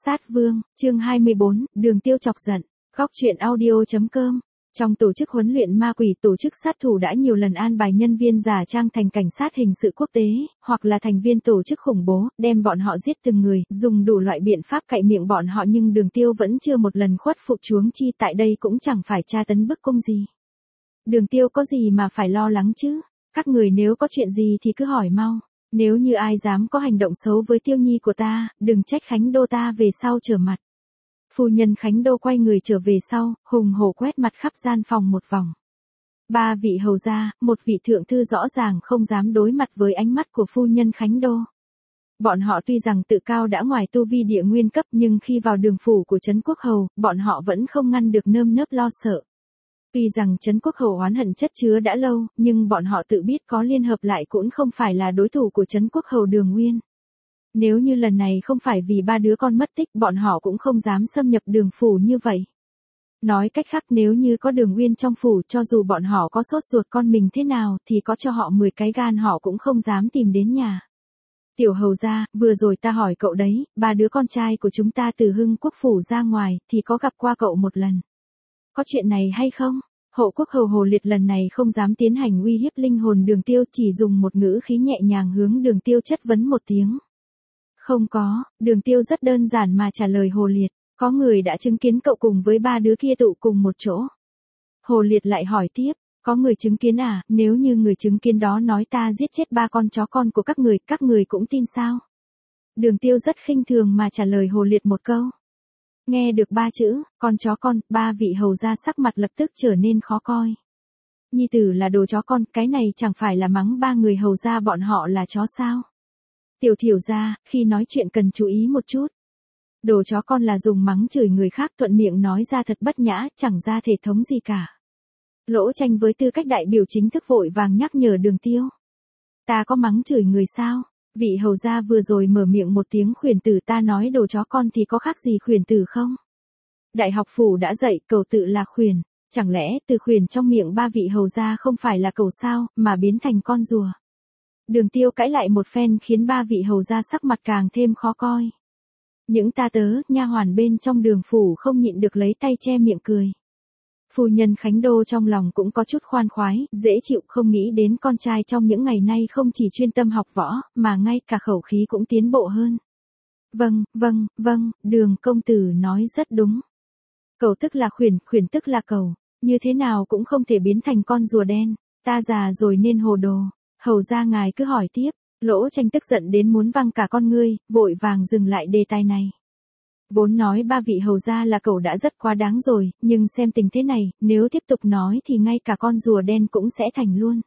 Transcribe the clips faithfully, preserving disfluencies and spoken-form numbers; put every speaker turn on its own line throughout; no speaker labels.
Sát Vương, chương hai mươi bốn, Đường Tiêu chọc giận. Góc truyện audio chấm com. Trong tổ chức huấn luyện ma quỷ, tổ chức sát thủ đã nhiều lần an bài nhân viên giả trang thành cảnh sát hình sự quốc tế, hoặc là thành viên tổ chức khủng bố, đem bọn họ giết từng người, dùng đủ loại biện pháp cạy miệng bọn họ, nhưng Đường Tiêu vẫn chưa một lần khuất phục chuống chi, tại đây cũng chẳng phải tra tấn bức cung gì. Đường Tiêu có gì mà phải lo lắng chứ? Các người nếu có chuyện gì thì cứ hỏi mau. Nếu như ai dám có hành động xấu với Tiêu Nhi của ta, đừng trách Khánh Đô ta về sau trở mặt. Phu nhân Khánh Đô quay người trở về sau, hùng hổ quét mặt khắp gian phòng một vòng. Ba vị hầu gia, một vị thượng thư rõ ràng không dám đối mặt với ánh mắt của phu nhân Khánh Đô. Bọn họ tuy rằng tự cao đã ngoài tu vi địa nguyên cấp, nhưng khi vào đường phủ của Trấn Quốc Hầu, bọn họ vẫn không ngăn được nơm nớp lo sợ. Tuy rằng Trấn Quốc Hầu oán hận chất chứa đã lâu, nhưng bọn họ tự biết có liên hợp lại cũng không phải là đối thủ của Trấn Quốc Hầu Đường Nguyên. Nếu như lần này không phải vì ba đứa con mất tích, bọn họ cũng không dám xâm nhập đường phủ như vậy. Nói cách khác, nếu như có Đường Nguyên trong phủ, cho dù bọn họ có sốt ruột con mình thế nào, thì có cho họ mười cái gan họ cũng không dám tìm đến nhà. Tiểu hầu gia, vừa rồi ta hỏi cậu đấy, ba đứa con trai của chúng ta từ Hưng Quốc phủ ra ngoài, thì có gặp qua cậu một lần. Có chuyện này hay không? Hộ Quốc Hầu Hồ Liệt lần này không dám tiến hành uy hiếp linh hồn Đường Tiêu, chỉ dùng một ngữ khí nhẹ nhàng hướng Đường Tiêu chất vấn một tiếng. Không có, Đường Tiêu rất đơn giản mà trả lời Hồ Liệt, có người đã chứng kiến cậu cùng với ba đứa kia tụ cùng một chỗ. Hồ Liệt lại hỏi tiếp, có người chứng kiến à, nếu như người chứng kiến đó nói ta giết chết ba con chó con của các người, các người cũng tin sao? Đường Tiêu rất khinh thường mà trả lời Hồ Liệt một câu. Nghe được ba chữ, con chó con, ba vị hầu gia sắc mặt lập tức trở nên khó coi. Nhi tử là đồ chó con, cái này chẳng phải là mắng ba người hầu gia bọn họ là chó sao? Tiểu Thiểu gia, khi nói chuyện cần chú ý một chút. Đồ chó con là dùng mắng chửi người khác, thuận miệng nói ra thật bất nhã, chẳng ra thể thống gì cả. Lỗ Tranh với tư cách đại biểu chính thức vội vàng nhắc nhở Đường Tiêu. Ta có mắng chửi người sao? Vị hầu gia vừa rồi mở miệng một tiếng khuyển tử, ta nói đồ chó con thì có khác gì khuyển tử không? Đại học phủ đã dạy cẩu tự là khuyển, chẳng lẽ từ khuyển trong miệng ba vị hầu gia không phải là cẩu sao, mà biến thành con rùa? Đường Tiêu cãi lại một phen khiến ba vị hầu gia sắc mặt càng thêm khó coi. Những ta tớ, nha hoàn bên trong đường phủ không nhịn được lấy tay che miệng cười. Phu nhân Khánh Đô trong lòng cũng có chút khoan khoái, dễ chịu, không nghĩ đến con trai trong những ngày nay không chỉ chuyên tâm học võ, mà ngay cả khẩu khí cũng tiến bộ hơn. Vâng, vâng, vâng, Đường công tử nói rất đúng. Cẩu tức là khuyển, khuyển tức là cẩu, như thế nào cũng không thể biến thành con rùa đen, ta già rồi nên hồ đồ. Hầu gia ngài cứ hỏi tiếp. Lỗ Tranh tức giận đến muốn văng cả con ngươi, vội vàng dừng lại đề tài này. Vốn nói ba vị hầu gia là cẩu đã rất quá đáng rồi, nhưng xem tình thế này, nếu tiếp tục nói thì ngay cả con rùa đen cũng sẽ thành luôn.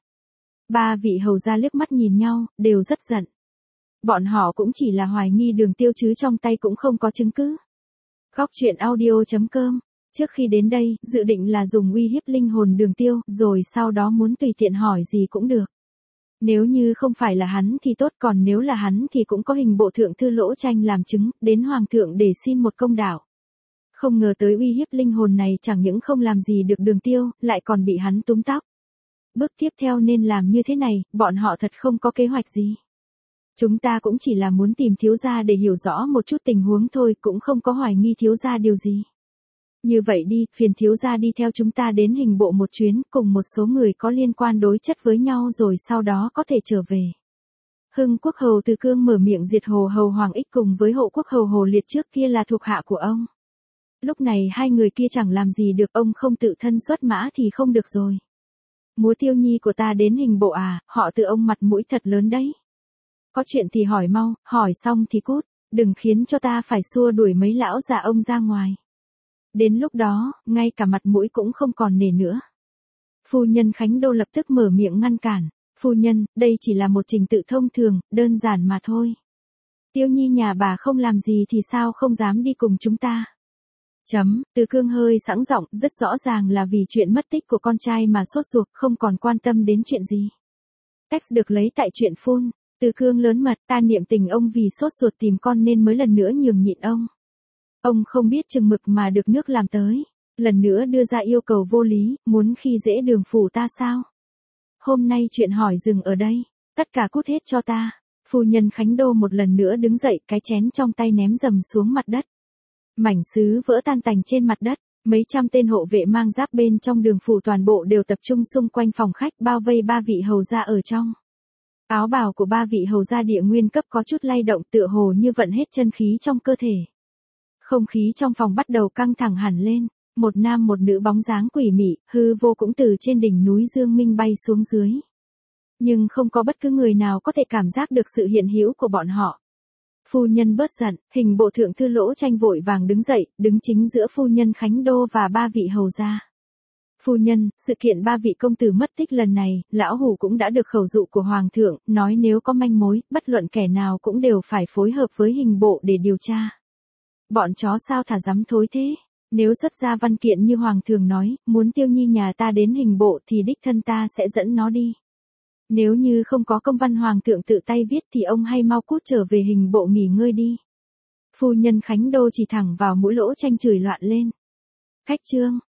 Ba vị hầu gia liếc mắt nhìn nhau, đều rất giận. Bọn họ cũng chỉ là hoài nghi Đường Tiêu chứ trong tay cũng không có chứng cứ. Góc truyện audio chấm com. Trước khi đến đây, dự định là dùng uy hiếp linh hồn Đường Tiêu, rồi sau đó muốn tùy tiện hỏi gì cũng được. Nếu như không phải là hắn thì tốt, còn nếu là hắn thì cũng có hình bộ thượng thư Lỗ Tranh làm chứng, đến hoàng thượng để xin một công đạo. Không ngờ tới uy hiếp linh hồn này chẳng những không làm gì được Đường Tiêu, lại còn bị hắn túm tóc. Bước tiếp theo nên làm như thế này, bọn họ thật không có kế hoạch gì. Chúng ta cũng chỉ là muốn tìm thiếu gia để hiểu rõ một chút tình huống thôi, cũng không có hoài nghi thiếu gia điều gì. Như vậy đi, phiền thiếu gia đi theo chúng ta đến hình bộ một chuyến, cùng một số người có liên quan đối chất với nhau, rồi sau đó có thể trở về. Hưng Quốc Hầu Từ Cương mở miệng diệt Hồ Hầu Hoàng Ích cùng với Hộ Quốc Hầu Hồ Liệt trước kia là thuộc hạ của ông. Lúc này hai người kia chẳng làm gì được, ông không tự thân xuất mã thì không được rồi. Múa Tiêu Nhi của ta đến hình bộ à, họ tự ông mặt mũi thật lớn đấy. Có chuyện thì hỏi mau, hỏi xong thì cút, đừng khiến cho ta phải xua đuổi mấy lão già ông ra ngoài. Đến lúc đó, ngay cả mặt mũi cũng không còn nể nữa. Phu nhân Khánh Đô lập tức mở miệng ngăn cản. Phu nhân, đây chỉ là một trình tự thông thường, đơn giản mà thôi. Tiêu Nhi nhà bà không làm gì thì sao không dám đi cùng chúng ta. Chấm, Từ Cương hơi sẵn giọng, rất rõ ràng là vì chuyện mất tích của con trai mà sốt ruột, không còn quan tâm đến chuyện gì. Text được lấy tại truyện phun. Từ Cương lớn mật, ta niệm tình ông vì sốt ruột tìm con nên mới lần nữa nhường nhịn ông. Ông không biết chừng mực mà được nước làm tới. Lần nữa đưa ra yêu cầu vô lý, muốn khi dễ đường phủ ta sao? Hôm nay chuyện hỏi dừng ở đây. Tất cả cút hết cho ta. Phu nhân Khánh Đô một lần nữa đứng dậy, cái chén trong tay ném dầm xuống mặt đất. Mảnh sứ vỡ tan tành trên mặt đất, mấy trăm tên hộ vệ mang giáp bên trong đường phủ toàn bộ đều tập trung xung quanh phòng khách bao vây ba vị hầu gia ở trong. Áo bào của ba vị hầu gia địa nguyên cấp có chút lay động tựa hồ như vận hết chân khí trong cơ thể. Không khí trong phòng bắt đầu căng thẳng hẳn lên, một nam một nữ bóng dáng quỷ mị, hư vô cũng từ trên đỉnh núi Dương Minh bay xuống dưới. Nhưng không có bất cứ người nào có thể cảm giác được sự hiện hữu của bọn họ. Phu nhân bớt giận, hình bộ thượng thư Lỗ Tranh vội vàng đứng dậy, đứng chính giữa phu nhân Khánh Đô và ba vị hầu gia. Phu nhân, sự kiện ba vị công tử mất tích lần này, lão hủ cũng đã được khẩu dụ của hoàng thượng, nói nếu có manh mối, bất luận kẻ nào cũng đều phải phối hợp với hình bộ để điều tra. Bọn chó sao thả dám thối thế? Nếu xuất ra văn kiện như hoàng thượng nói, muốn Tiêu Nhi nhà ta đến hình bộ thì đích thân ta sẽ dẫn nó đi. Nếu như không có công văn hoàng thượng tự tay viết thì ông hay mau cút trở về hình bộ nghỉ ngơi đi. Phu nhân Khánh Đô chỉ thẳng vào mũi Lỗ Tranh chửi loạn lên. Khách trương,